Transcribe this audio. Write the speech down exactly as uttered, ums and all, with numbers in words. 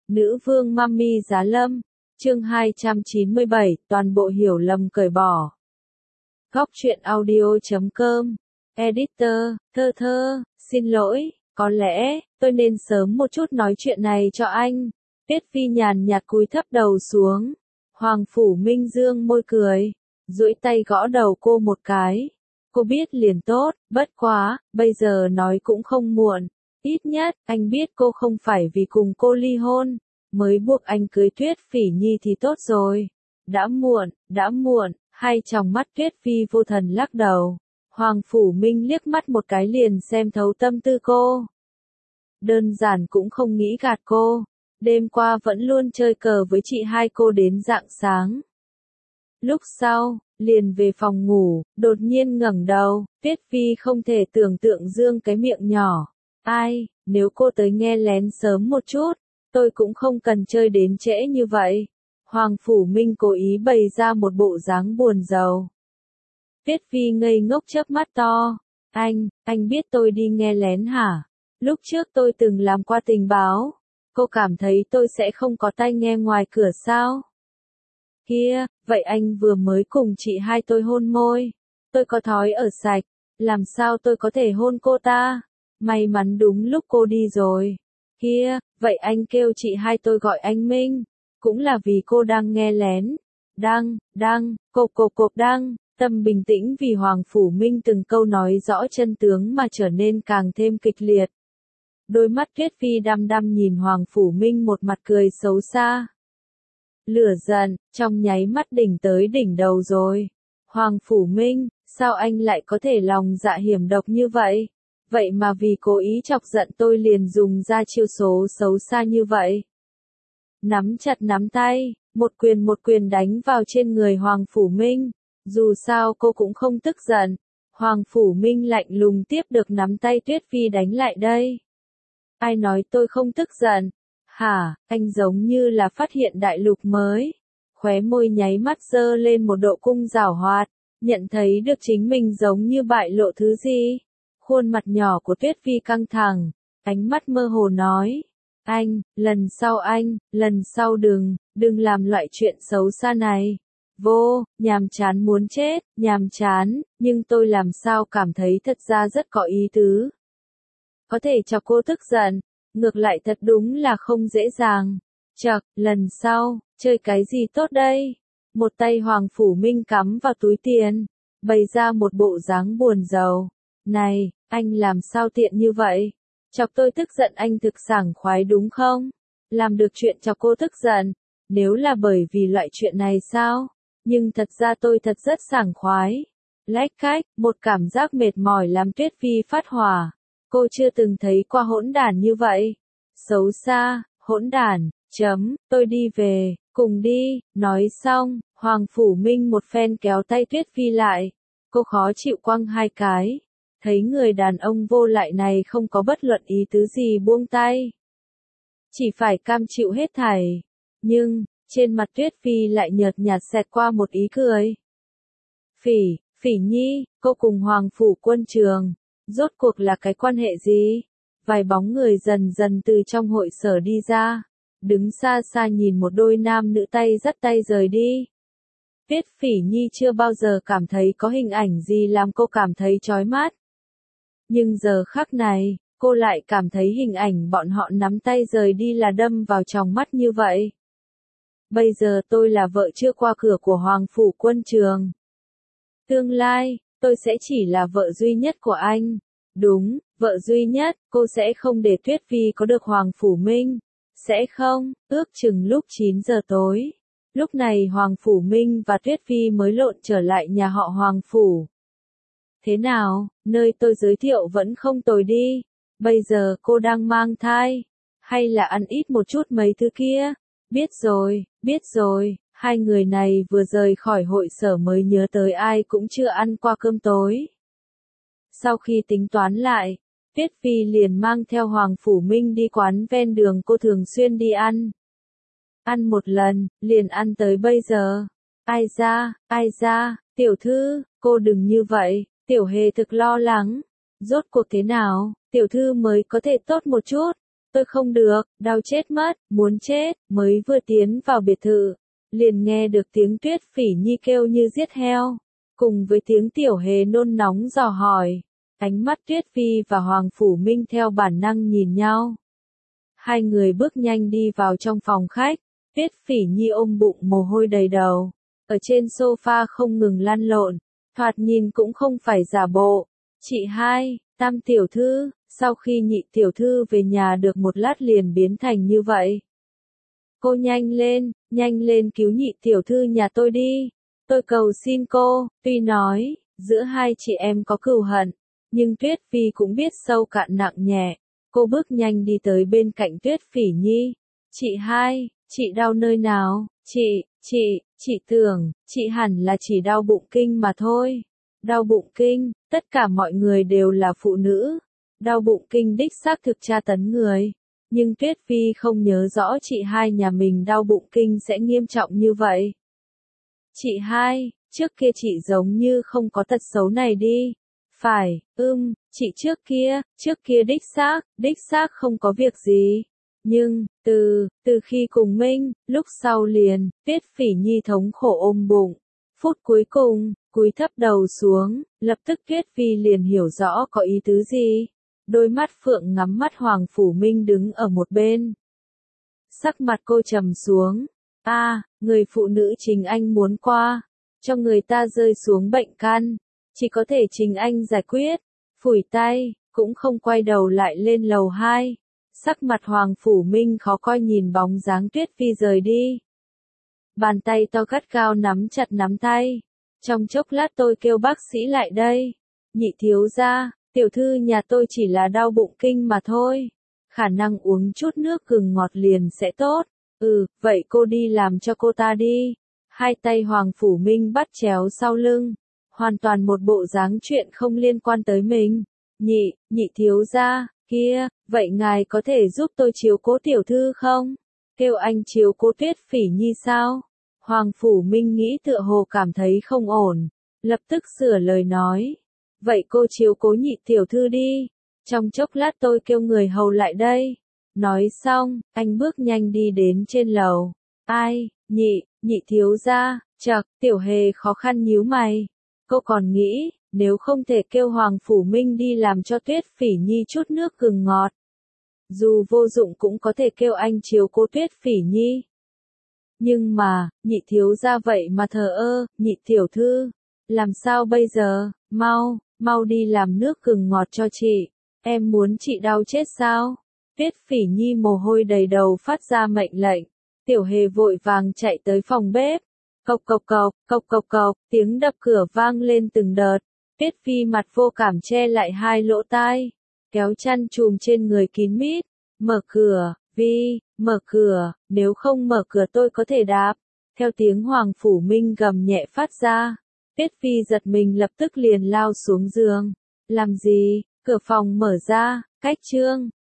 Nữ vương Mummy Giá Lâm, chương hai trăm chín mươi bảy, toàn bộ hiểu lầm cởi bỏ. Góc truyện audio chấm com, editor, thơ thơ, xin lỗi, có lẽ, tôi nên sớm một chút nói chuyện này cho anh. Tiết Phi nhàn nhạt cúi thấp đầu xuống. Hoàng Phủ Minh dương môi cười, duỗi tay gõ đầu cô một cái. Cô biết liền tốt, bất quá, bây giờ nói cũng không muộn. Ít nhất, anh biết cô không phải vì cùng cô ly hôn, mới buộc anh cưới Tuyết Phỉ Nhi thì tốt rồi. Đã muộn, đã muộn, hai tròng mắt Tuyết Phi vô thần lắc đầu. Hoàng Phủ Minh liếc mắt một cái liền xem thấu tâm tư cô. Đơn giản cũng không nghĩ gạt cô. Đêm qua vẫn luôn chơi cờ với chị hai cô đến rạng sáng. Lúc sau, liền về phòng ngủ, đột nhiên ngẩng đầu, Tuyết Phi không thể tưởng tượng dương cái miệng nhỏ. Ai, nếu cô tới nghe lén sớm một chút, tôi cũng không cần chơi đến trễ như vậy. Hoàng Phủ Minh cố ý bày ra một bộ dáng buồn rầu. Tuyết Phi ngây ngốc chớp mắt to. Anh, anh biết tôi đi nghe lén hả? Lúc trước tôi từng làm qua tình báo. Cô cảm thấy tôi sẽ không có tai nghe ngoài cửa sao? Kia, vậy anh vừa mới cùng chị hai tôi hôn môi. Tôi có thói ở sạch, làm sao tôi có thể hôn cô ta? May mắn đúng lúc cô đi rồi. Kia, vậy anh kêu chị hai tôi gọi anh Minh. Cũng là vì cô đang nghe lén. Đang, đang, cộp cộp cộp đang, tâm bình tĩnh vì Hoàng Phủ Minh từng câu nói rõ chân tướng mà trở nên càng thêm kịch liệt. Đôi mắt Tuyết Phi đăm đăm nhìn Hoàng Phủ Minh một mặt cười xấu xa. Lửa giận, trong nháy mắt đỉnh tới đỉnh đầu rồi. Hoàng Phủ Minh, sao anh lại có thể lòng dạ hiểm độc như vậy? Vậy mà vì cố ý chọc giận tôi liền dùng ra chiêu số xấu xa như vậy. Nắm chặt nắm tay, một quyền một quyền đánh vào trên người Hoàng Phủ Minh. Dù sao cô cũng không tức giận. Hoàng Phủ Minh lạnh lùng tiếp được nắm tay Tuyết Phi đánh lại đây. Ai nói tôi không tức giận? Hả, anh giống như là phát hiện đại lục mới. Khóe môi nháy mắt giơ lên một độ cung giảo hoạt, nhận thấy được chính mình giống như bại lộ thứ gì. Khuôn mặt nhỏ của Tuyết Phi căng thẳng, ánh mắt mơ hồ nói. Anh, lần sau anh, lần sau đừng, đừng làm loại chuyện xấu xa này. Vô, nhàm chán muốn chết, nhàm chán, nhưng tôi làm sao cảm thấy thật ra rất có ý tứ. Có thể cho cô tức giận, ngược lại thật đúng là không dễ dàng. Chậc, lần sau, chơi cái gì tốt đây? Một tay Hoàng Phủ Minh cắm vào túi tiền, bày ra một bộ dáng buồn rầu. Này, anh làm sao tiện như vậy? Chọc tôi tức giận anh thực sảng khoái đúng không? Làm được chuyện cho cô tức giận, nếu là bởi vì loại chuyện này sao? Nhưng thật ra tôi thật rất sảng khoái. Lách cách, một cảm giác mệt mỏi làm Tuyết Phi phát hỏa. Cô chưa từng thấy qua hỗn đản như vậy. Xấu xa, hỗn đản, chấm, tôi đi về, cùng đi, nói xong, Hoàng Phủ Minh một phen kéo tay Tuyết Phi lại. Cô khó chịu quăng hai cái. Thấy người đàn ông vô lại này không có bất luận ý tứ gì buông tay. Chỉ phải cam chịu hết thảy. Nhưng, trên mặt Tuyết Phi lại nhợt nhạt xẹt qua một ý cười. Phỉ, Phỉ Nhi, cô cùng Hoàng Phủ Quân Trường. Rốt cuộc là cái quan hệ gì? Vài bóng người dần dần từ trong hội sở đi ra. Đứng xa xa nhìn một đôi nam nữ tay dắt tay rời đi. Tuyết Phỉ Nhi chưa bao giờ cảm thấy có hình ảnh gì làm cô cảm thấy chói mắt. Nhưng giờ khắc này, cô lại cảm thấy hình ảnh bọn họ nắm tay rời đi là đâm vào tròng mắt như vậy. Bây giờ tôi là vợ chưa qua cửa của Hoàng Phủ Quân Trường. Tương lai, tôi sẽ chỉ là vợ duy nhất của anh. Đúng, vợ duy nhất, cô sẽ không để Tuyết Phi có được Hoàng Phủ Minh. Sẽ không, ước chừng lúc chín giờ tối. Lúc này Hoàng Phủ Minh và Tuyết Phi mới lộn trở lại nhà họ Hoàng Phủ. Thế nào, nơi tôi giới thiệu vẫn không tồi đi. Bây giờ cô đang mang thai. Hay là ăn ít một chút mấy thứ kia? Biết rồi, biết rồi. Hai người này vừa rời khỏi hội sở mới nhớ tới ai cũng chưa ăn qua cơm tối. Sau khi tính toán lại, Tuyết Phi liền mang theo Hoàng Phủ Minh đi quán ven đường cô thường xuyên đi ăn. Ăn một lần, liền ăn tới bây giờ. Ai ra, ai ra, tiểu thư, cô đừng như vậy, tiểu hề thực lo lắng. Rốt cuộc thế nào, tiểu thư mới có thể tốt một chút. tôi không được, đau chết mất, muốn chết, mới vừa tiến vào biệt thự. Liền nghe được tiếng Tuyết Phỉ Nhi kêu như giết heo, cùng với tiếng Tiểu Hề nôn nóng dò hỏi. Ánh mắt Tuyết Phi và Hoàng Phủ Minh theo bản năng nhìn nhau. Hai người bước nhanh đi vào trong phòng khách, Tuyết Phỉ Nhi ôm bụng mồ hôi đầy đầu, ở trên sofa không ngừng lăn lộn, thoạt nhìn cũng không phải giả bộ. Chị hai, Tam tiểu thư, sau khi Nhị tiểu thư về nhà được một lát liền biến thành như vậy. Cô nhanh lên, nhanh lên cứu Nhị tiểu thư nhà tôi đi. Tôi cầu xin cô. Tuy nói, giữa hai chị em có cừu hận, nhưng Tuyết Phi cũng biết sâu cạn nặng nhẹ. Cô bước nhanh đi tới bên cạnh Tuyết Phỉ Nhi. Chị hai, chị đau nơi nào? Chị, chị, chị tưởng, chị hẳn là chỉ đau bụng kinh mà thôi. Đau bụng kinh, tất cả mọi người đều là phụ nữ. Đau bụng kinh đích xác thực tra tấn người. Nhưng Tuyết Phi không nhớ rõ chị hai nhà mình đau bụng kinh sẽ nghiêm trọng như vậy. Chị hai, trước kia chị giống như không có tật xấu này đi. Phải, ưm, chị trước kia, trước kia đích xác, đích xác không có việc gì. Nhưng, từ, từ khi cùng Minh, lúc sau liền, Tuyết Phỉ Nhi thống khổ ôm bụng. Phút cuối cùng, cúi thấp đầu xuống, lập tức Tuyết Phi liền hiểu rõ có ý tứ gì. Đôi mắt phượng ngắm mắt Hoàng Phủ Minh đứng ở một bên. Sắc mặt cô trầm xuống. A, à, người phụ nữ chính anh muốn qua, cho người ta rơi xuống bệnh căn, chỉ có thể chính anh giải quyết. Phủi tay, cũng không quay đầu lại lên lầu hai. Sắc mặt Hoàng Phủ Minh khó coi nhìn bóng dáng Tuyết Phi rời đi. Bàn tay to gắt gao nắm chặt nắm tay. Trong chốc lát tôi kêu bác sĩ lại đây. Nhị thiếu gia, tiểu thư nhà tôi chỉ là đau bụng kinh mà thôi. Khả năng uống chút nước gừng ngọt liền sẽ tốt. Ừ, vậy cô đi làm cho cô ta đi. Hai tay Hoàng Phủ Minh bắt chéo sau lưng. Hoàn toàn một bộ dáng chuyện không liên quan tới mình. Nhị, nhị thiếu gia, kia, vậy ngài có thể giúp tôi chiếu cố tiểu thư không? Kêu anh chiếu cố Tuyết Phỉ Nhi sao? Hoàng Phủ Minh nghĩ tựa hồ cảm thấy không ổn. Lập tức sửa lời nói. Vậy cô chiếu cố Nhị tiểu thư đi. Trong chốc lát tôi kêu người hầu lại đây. Nói xong, anh bước nhanh đi đến trên lầu. Ai, nhị, nhị thiếu gia, chậc, Tiểu Hề khó khăn nhíu mày. Cô còn nghĩ, nếu không thể kêu Hoàng Phủ Minh đi làm cho Tuyết Phỉ Nhi chút nước gừng ngọt. Dù vô dụng cũng có thể kêu anh chiếu cố Tuyết Phỉ Nhi. Nhưng mà, nhị thiếu gia vậy mà thờ ơ, nhị tiểu thư. Làm sao bây giờ, mau, mau đi làm nước gừng ngọt cho chị. Em muốn chị đau chết sao? Tuyết Phỉ Nhi mồ hôi đầy đầu phát ra mệnh lệnh. Tiểu Hề vội vàng chạy tới phòng bếp. Cộc cộc cộc, cộc cộc cộc, tiếng đập cửa vang lên từng đợt. Tuyết Phi mặt vô cảm che lại hai lỗ tai, kéo chăn chùm trên người kín mít. Mở cửa, Vi, mở cửa, nếu không mở cửa tôi có thể đạp. Theo tiếng Hoàng Phủ Minh gầm nhẹ phát ra. Tuyết Phi giật mình lập tức liền lao xuống giường. Làm gì? Cửa phòng mở ra, cách Trương,